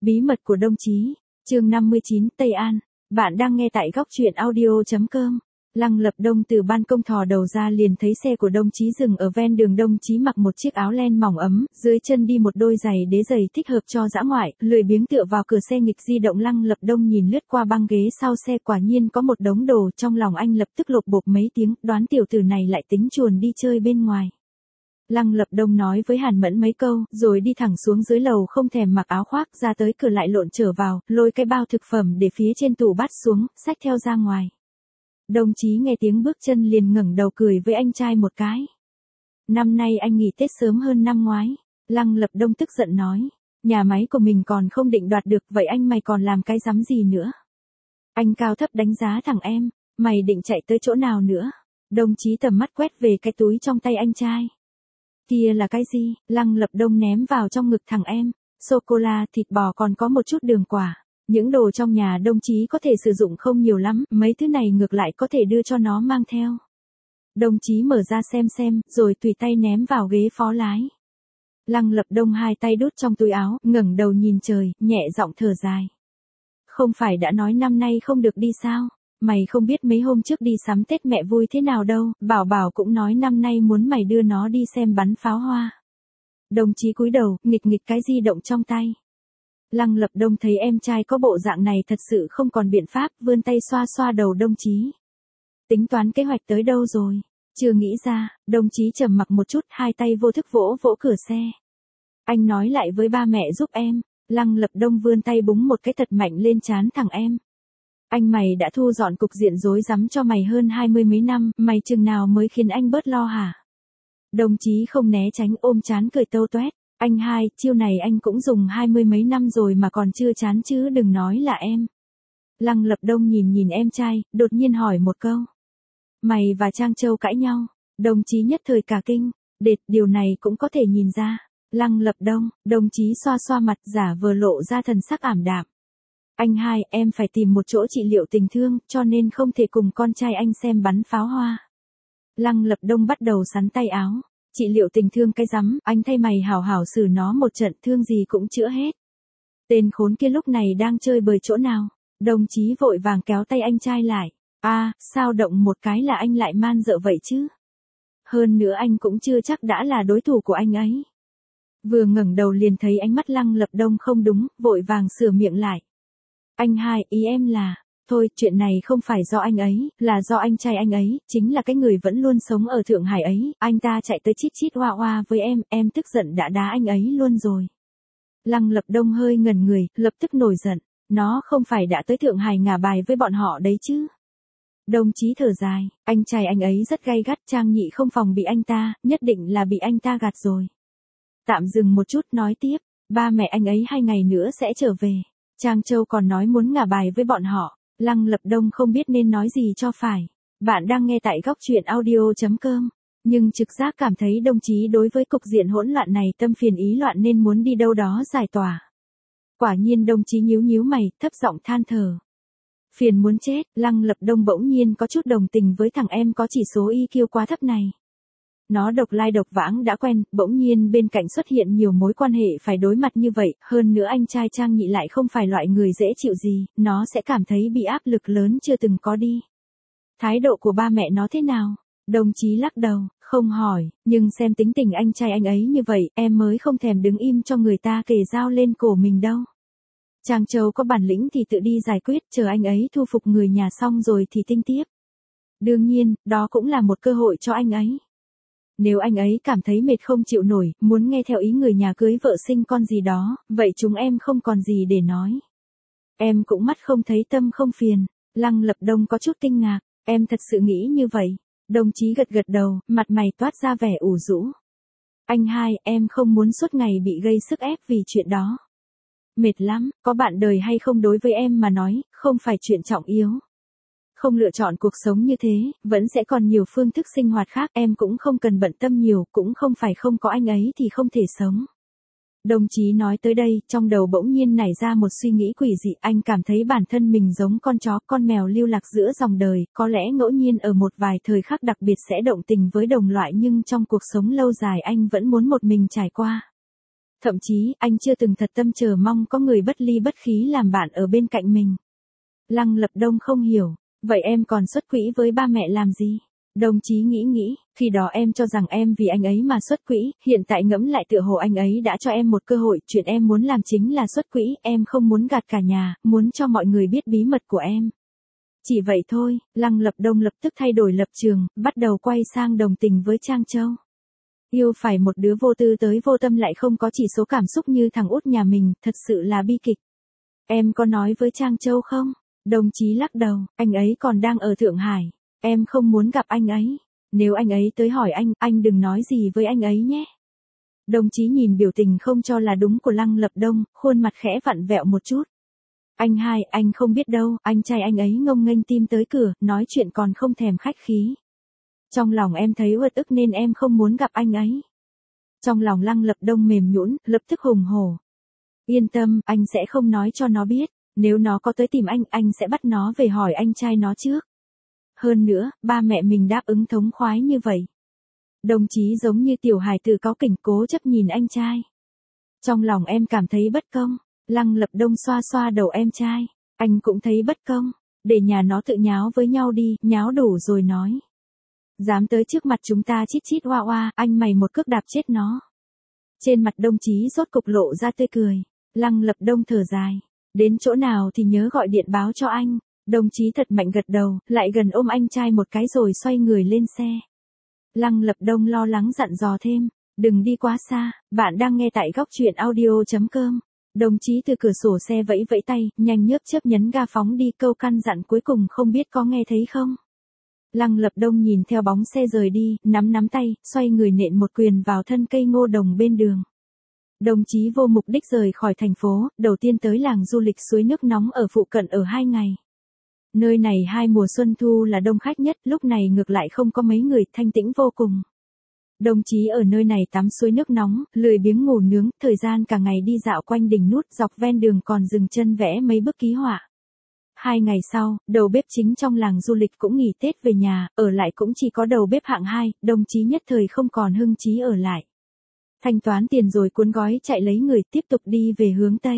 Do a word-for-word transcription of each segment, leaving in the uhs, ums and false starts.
Bí mật của đồng chí, chương năm mươi chín, Tây An. Bạn đang nghe tại góc truyện audio.com. Lăng Lập Đông từ ban công thò đầu ra liền thấy xe của đồng chí dừng ở ven đường. Đồng chí mặc một chiếc áo len mỏng ấm, dưới chân đi một đôi giày đế giày thích hợp cho dã ngoại, lười biếng tựa vào cửa xe nghịch di động. Lăng Lập Đông nhìn lướt qua băng ghế sau xe, quả nhiên có một đống đồ, trong lòng anh lập tức lột bột mấy tiếng, đoán tiểu tử này lại tính chuồn đi chơi bên ngoài. Lăng Lập Đông nói với Hàn Mẫn mấy câu, rồi đi thẳng xuống dưới lầu, không thèm mặc áo khoác, ra tới cửa lại lộn trở vào, lôi cái bao thực phẩm để phía trên tủ bắt xuống, xách theo ra ngoài. Đồng chí nghe tiếng bước chân liền ngẩng đầu cười với anh trai một cái. Năm nay anh nghỉ Tết sớm hơn năm ngoái. Lăng Lập Đông tức giận nói, nhà máy của mình còn không định đoạt được, vậy anh mày còn làm cái rắm gì nữa? Anh cao thấp đánh giá thằng em, mày định chạy tới chỗ nào nữa? Đồng chí tầm mắt quét về cái túi trong tay anh trai. Kia là cái gì? Lăng Lập Đông ném vào trong ngực thằng em, sô-cô-la, thịt bò, còn có một chút đường quả. Những đồ trong nhà đồng chí có thể sử dụng không nhiều lắm, mấy thứ này ngược lại có thể đưa cho nó mang theo. Đồng chí mở ra xem xem, rồi tùy tay ném vào ghế phó lái. Lăng Lập Đông hai tay đút trong túi áo, ngẩng đầu nhìn trời, nhẹ giọng thở dài. Không phải đã nói năm nay không được đi sao? Mày không biết mấy hôm trước đi sắm Tết mẹ vui thế nào đâu, Bảo Bảo cũng nói năm nay muốn mày đưa nó đi xem bắn pháo hoa. Đồng chí cúi đầu, nghịch nghịch cái di động trong tay. Lăng Lập Đông thấy em trai có bộ dạng này thật sự không còn biện pháp, vươn tay xoa xoa đầu đồng chí. Tính toán kế hoạch tới đâu rồi? Chưa nghĩ ra. Đồng chí trầm mặc một chút, hai tay vô thức vỗ vỗ cửa xe. Anh nói lại với ba mẹ giúp em. Lăng Lập Đông vươn tay búng một cái thật mạnh lên trán thằng em. Anh mày đã thu dọn cục diện rối rắm cho mày hơn hai mươi mấy năm, mày chừng nào mới khiến anh bớt lo hả? Đồng chí không né tránh, ôm trán cười tâu toét. Anh hai, chiêu này anh cũng dùng hai mươi mấy năm rồi mà còn chưa chán chứ, đừng nói là em. Lăng Lập Đông nhìn nhìn em trai, đột nhiên hỏi một câu. Mày và Trang Châu cãi nhau? Đồng chí nhất thời cả kinh. Đệt, điều này cũng có thể nhìn ra. Lăng Lập Đông, đồng chí xoa xoa mặt, giả vờ lộ ra thần sắc ảm đạm. Anh hai, em phải tìm một chỗ trị liệu tình thương, cho nên không thể cùng con trai anh xem bắn pháo hoa. Lăng Lập Đông bắt đầu sắn tay áo. Trị liệu tình thương cái rắm, anh thay mày hảo hảo xử nó một trận, thương gì cũng chữa hết. Tên khốn kia lúc này đang chơi bời chỗ nào? Đồng chí vội vàng kéo tay anh trai lại. A, à, sao động một cái là anh lại man dợ vậy chứ? Hơn nữa anh cũng chưa chắc đã là đối thủ của anh ấy. Vừa ngẩng đầu liền thấy ánh mắt Lăng Lập Đông không đúng, vội vàng sửa miệng lại. Anh hai, ý em là, thôi, chuyện này không phải do anh ấy, là do anh trai anh ấy, chính là cái người vẫn luôn sống ở Thượng Hải ấy, anh ta chạy tới chít chít oa oa với em, em tức giận đã đá anh ấy luôn rồi. Lăng Lập Đông hơi ngẩn người, lập tức nổi giận, nó không phải đã tới Thượng Hải ngả bài với bọn họ đấy chứ. Đồng chí thở dài, anh trai anh ấy rất gay gắt, Trang Nhị không phòng bị anh ta, nhất định là bị anh ta gạt rồi. Tạm dừng một chút nói tiếp, ba mẹ anh ấy hai ngày nữa sẽ trở về. Trang Châu còn nói muốn ngả bài với bọn họ. Lăng Lập Đông không biết nên nói gì cho phải. Bạn đang nghe tại góc truyện audio.com. Nhưng trực giác cảm thấy đồng chí đối với cục diện hỗn loạn này tâm phiền ý loạn nên muốn đi đâu đó giải tỏa. Quả nhiên đồng chí nhíu nhíu mày, thấp giọng than thở. Phiền muốn chết. Lăng Lập Đông bỗng nhiên có chút đồng tình với thằng em có chỉ số i kiu quá thấp này. Nó độc lai độc vãng đã quen, bỗng nhiên bên cạnh xuất hiện nhiều mối quan hệ phải đối mặt như vậy, hơn nữa anh trai Trang Nhị lại không phải loại người dễ chịu gì, nó sẽ cảm thấy bị áp lực lớn chưa từng có đi. Thái độ của ba mẹ nó thế nào? Đồng chí lắc đầu, không hỏi, nhưng xem tính tình anh trai anh ấy như vậy, em mới không thèm đứng im cho người ta kề dao lên cổ mình đâu. Trang Châu có bản lĩnh thì tự đi giải quyết, chờ anh ấy thu phục người nhà xong rồi thì tinh tiếp. Đương nhiên, đó cũng là một cơ hội cho anh ấy. Nếu anh ấy cảm thấy mệt không chịu nổi, muốn nghe theo ý người nhà cưới vợ sinh con gì đó, vậy chúng em không còn gì để nói. Em cũng mắt không thấy tâm không phiền. Lăng Lập Đông có chút kinh ngạc, em thật sự nghĩ như vậy. Đồng chí gật gật đầu, mặt mày toát ra vẻ ủ rũ. Anh hai, em không muốn suốt ngày bị gây sức ép vì chuyện đó. Mệt lắm, có bạn đời hay không đối với em mà nói, không phải chuyện trọng yếu. Không lựa chọn cuộc sống như thế, vẫn sẽ còn nhiều phương thức sinh hoạt khác, em cũng không cần bận tâm nhiều, cũng không phải không có anh ấy thì không thể sống. Đồng chí nói tới đây, trong đầu bỗng nhiên nảy ra một suy nghĩ quỷ dị, anh cảm thấy bản thân mình giống con chó, con mèo lưu lạc giữa dòng đời, có lẽ ngẫu nhiên ở một vài thời khắc đặc biệt sẽ động tình với đồng loại nhưng trong cuộc sống lâu dài anh vẫn muốn một mình trải qua. Thậm chí, anh chưa từng thật tâm chờ mong có người bất ly bất khí làm bạn ở bên cạnh mình. Lăng Lập Đông không hiểu, vậy em còn xuất quỹ với ba mẹ làm gì? Đồng chí nghĩ nghĩ, khi đó em cho rằng em vì anh ấy mà xuất quỹ, hiện tại ngẫm lại tựa hồ anh ấy đã cho em một cơ hội, chuyện em muốn làm chính là xuất quỹ, em không muốn gạt cả nhà, muốn cho mọi người biết bí mật của em. Chỉ vậy thôi, Lăng Lập Đông lập tức thay đổi lập trường, bắt đầu quay sang đồng tình với Trang Châu. Yêu phải một đứa vô tư tới vô tâm lại không có chỉ số cảm xúc như thằng út nhà mình, thật sự là bi kịch. Em có nói với Trang Châu không? Đồng chí lắc đầu, anh ấy còn đang ở Thượng Hải. Em không muốn gặp anh ấy. Nếu anh ấy tới hỏi anh, anh đừng nói gì với anh ấy nhé. Đồng chí nhìn biểu tình không cho là đúng của Lăng Lập Đông, khuôn mặt khẽ vặn vẹo một chút. Anh hai, anh không biết đâu, anh trai anh ấy ngông nghênh tim tới cửa, nói chuyện còn không thèm khách khí. Trong lòng em thấy uất ức nên em không muốn gặp anh ấy. Trong lòng Lăng Lập Đông mềm nhũn, lập tức hùng hổ. Yên tâm, anh sẽ không nói cho nó biết. Nếu nó có tới tìm anh, anh sẽ bắt nó về hỏi anh trai nó trước. Hơn nữa, ba mẹ mình đáp ứng thống khoái như vậy. Đồng chí giống như tiểu hài tử cáu kỉnh cố chấp nhìn anh trai. Trong lòng em cảm thấy bất công. Lăng Lập Đông xoa xoa đầu em trai. Anh cũng thấy bất công. Để nhà nó tự nháo với nhau đi, nháo đủ rồi nói. Dám tới trước mặt chúng ta chít chít oa oa, anh mày một cước đạp chết nó. Trên mặt đồng chí rốt cục lộ ra tươi cười. Lăng Lập Đông thở dài. Đến chỗ nào thì nhớ gọi điện báo cho anh. Đồng chí thật mạnh gật đầu, lại gần ôm anh trai một cái rồi xoay người lên xe. Lăng Lập Đông lo lắng dặn dò thêm. Đừng đi quá xa, bạn đang nghe tại góc truyện audio chấm com. Đồng chí từ cửa sổ xe vẫy vẫy tay, nhanh nhớp chớp nhấn ga phóng đi, câu căn dặn cuối cùng không biết có nghe thấy không. Lăng Lập Đông nhìn theo bóng xe rời đi, nắm nắm tay, xoay người nện một quyền vào thân cây ngô đồng bên đường. Đồng chí vô mục đích rời khỏi thành phố, đầu tiên tới làng du lịch suối nước nóng ở phụ cận ở hai ngày. Nơi này hai mùa xuân thu là đông khách nhất, lúc này ngược lại không có mấy người, thanh tĩnh vô cùng. Đồng chí ở nơi này tắm suối nước nóng, lười biếng ngủ nướng, thời gian cả ngày đi dạo quanh đỉnh nút, dọc ven đường còn dừng chân vẽ mấy bức ký họa. Hai ngày sau, đầu bếp chính trong làng du lịch cũng nghỉ Tết về nhà, ở lại cũng chỉ có đầu bếp hạng hai, đồng chí nhất thời không còn hưng chí ở lại. Thanh toán tiền rồi cuốn gói chạy lấy người, tiếp tục đi về hướng Tây.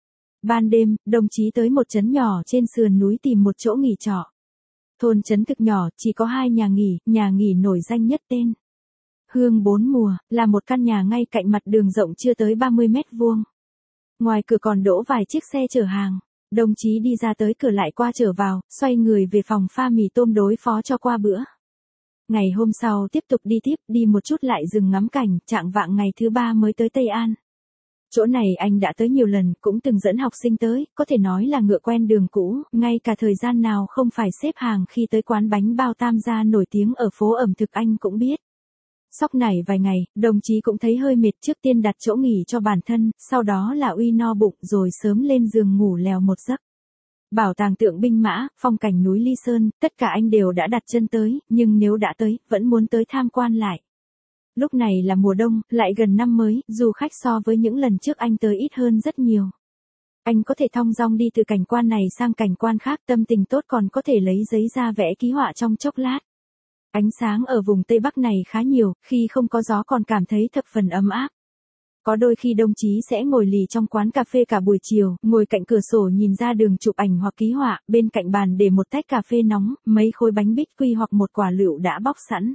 Ban đêm, đồng chí tới một trấn nhỏ trên sườn núi tìm một chỗ nghỉ trọ. Thôn trấn thực nhỏ, chỉ có hai nhà nghỉ, nhà nghỉ nổi danh nhất tên Hương Bốn Mùa, là một căn nhà ngay cạnh mặt đường rộng chưa tới ba mươi mét vuông. Ngoài cửa còn đỗ vài chiếc xe chở hàng. Đồng chí đi ra tới cửa lại qua trở vào, xoay người về phòng pha mì tôm đối phó cho qua bữa. Ngày hôm sau tiếp tục đi tiếp, đi một chút lại dừng ngắm cảnh, trạng vạng ngày thứ ba mới tới Tây An. Chỗ này anh đã tới nhiều lần, cũng từng dẫn học sinh tới, có thể nói là ngựa quen đường cũ, ngay cả thời gian nào không phải xếp hàng khi tới quán bánh bao Tam Gia nổi tiếng ở phố ẩm thực anh cũng biết. Sóc nảy vài ngày, đồng chí cũng thấy hơi mệt, trước tiên đặt chỗ nghỉ cho bản thân, sau đó là uy no bụng rồi sớm lên giường ngủ lèo một giấc. Bảo tàng tượng binh mã, phong cảnh núi Ly Sơn, tất cả anh đều đã đặt chân tới, nhưng nếu đã tới, vẫn muốn tới tham quan lại. Lúc này là mùa đông, lại gần năm mới, du khách so với những lần trước anh tới ít hơn rất nhiều. Anh có thể thong dong đi từ cảnh quan này sang cảnh quan khác, tâm tình tốt còn có thể lấy giấy ra vẽ ký họa trong chốc lát. Ánh sáng ở vùng Tây Bắc này khá nhiều, khi không có gió còn cảm thấy thập phần ấm áp. Có đôi khi đồng chí sẽ ngồi lì trong quán cà phê cả buổi chiều, ngồi cạnh cửa sổ nhìn ra đường chụp ảnh hoặc ký họa, bên cạnh bàn để một tách cà phê nóng, mấy khối bánh bít quy hoặc một quả lựu đã bóc sẵn.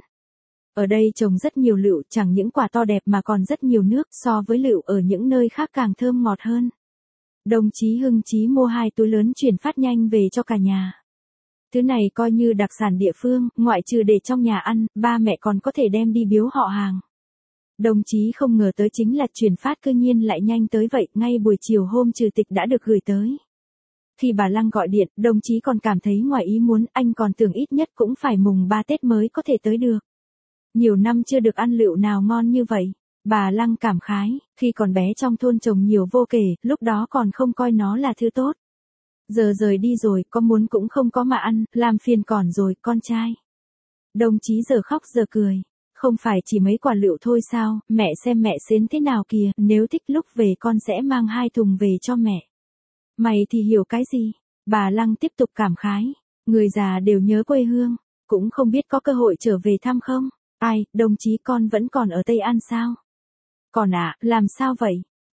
Ở đây trồng rất nhiều lựu, chẳng những quả to đẹp mà còn rất nhiều nước, so với lựu ở những nơi khác càng thơm ngọt hơn. Đồng chí hưng chí mua hai túi lớn chuyển phát nhanh về cho cả nhà. Thứ này coi như đặc sản địa phương, ngoại trừ để trong nhà ăn, ba mẹ còn có thể đem đi biếu họ hàng. Đồng chí không ngờ tới chính là chuyển phát cư nhiên lại nhanh tới vậy, ngay buổi chiều hôm trừ tịch đã được gửi tới. Khi bà Lăng gọi điện, đồng chí còn cảm thấy ngoài ý muốn, anh còn tưởng ít nhất cũng phải mùng ba Tết mới có thể tới được. Nhiều năm chưa được ăn lựu nào ngon như vậy. Bà Lăng cảm khái, khi còn bé trong thôn trồng nhiều vô kể, lúc đó còn không coi nó là thứ tốt. Giờ rời đi rồi, có muốn cũng không có mà ăn, làm phiền còn rồi, con trai. Đồng chí giờ khóc giờ cười. Không phải chỉ mấy quả lựu thôi sao, mẹ xem mẹ xến thế nào kìa, nếu thích lúc về con sẽ mang hai thùng về cho mẹ. Mày thì hiểu cái gì? Bà Lăng tiếp tục cảm khái. Người già đều nhớ quê hương, cũng không biết có cơ hội trở về thăm không? Ai, đồng chí con vẫn còn ở Tây An sao? Còn ạ, à, làm sao vậy?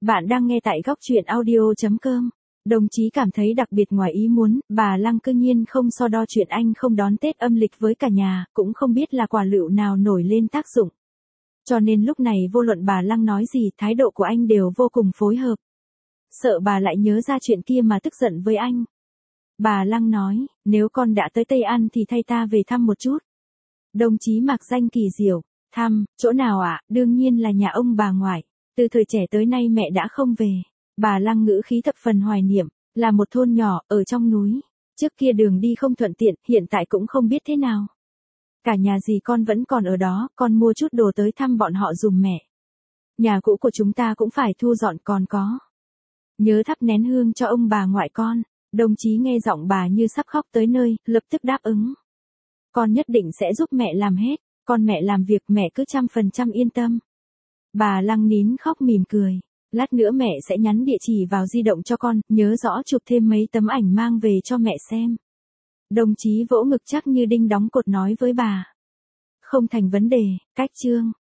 Bạn đang nghe tại góc chuyện audio chấm com. Đồng chí cảm thấy đặc biệt ngoài ý muốn, bà Lăng cư nhiên không so đo chuyện anh không đón Tết âm lịch với cả nhà, cũng không biết là quả lựu nào nổi lên tác dụng. Cho nên lúc này vô luận bà Lăng nói gì, thái độ của anh đều vô cùng phối hợp. Sợ bà lại nhớ ra chuyện kia mà tức giận với anh. Bà Lăng nói, nếu con đã tới Tây An thì thay ta về thăm một chút. Đồng chí mặc danh kỳ diệu, thăm, chỗ nào ạ? À? Đương nhiên là nhà ông bà ngoại. Từ thời trẻ tới nay mẹ đã không về. Bà Lăng ngữ khí thập phần hoài niệm, là một thôn nhỏ, ở trong núi. Trước kia đường đi không thuận tiện, hiện tại cũng không biết thế nào. Cả nhà dì con vẫn còn ở đó, con mua chút đồ tới thăm bọn họ dùm mẹ. Nhà cũ của chúng ta cũng phải thu dọn còn có. Nhớ thắp nén hương cho ông bà ngoại con. Đồng chí nghe giọng bà như sắp khóc tới nơi, lập tức đáp ứng. Con nhất định sẽ giúp mẹ làm hết, con mẹ làm việc mẹ cứ trăm phần trăm yên tâm. Bà Lăng nín khóc mỉm cười. Lát nữa mẹ sẽ nhắn địa chỉ vào di động cho con, nhớ rõ chụp thêm mấy tấm ảnh mang về cho mẹ xem. Đồng chí vỗ ngực chắc như đinh đóng cột nói với bà. Không thành vấn đề, cách chương.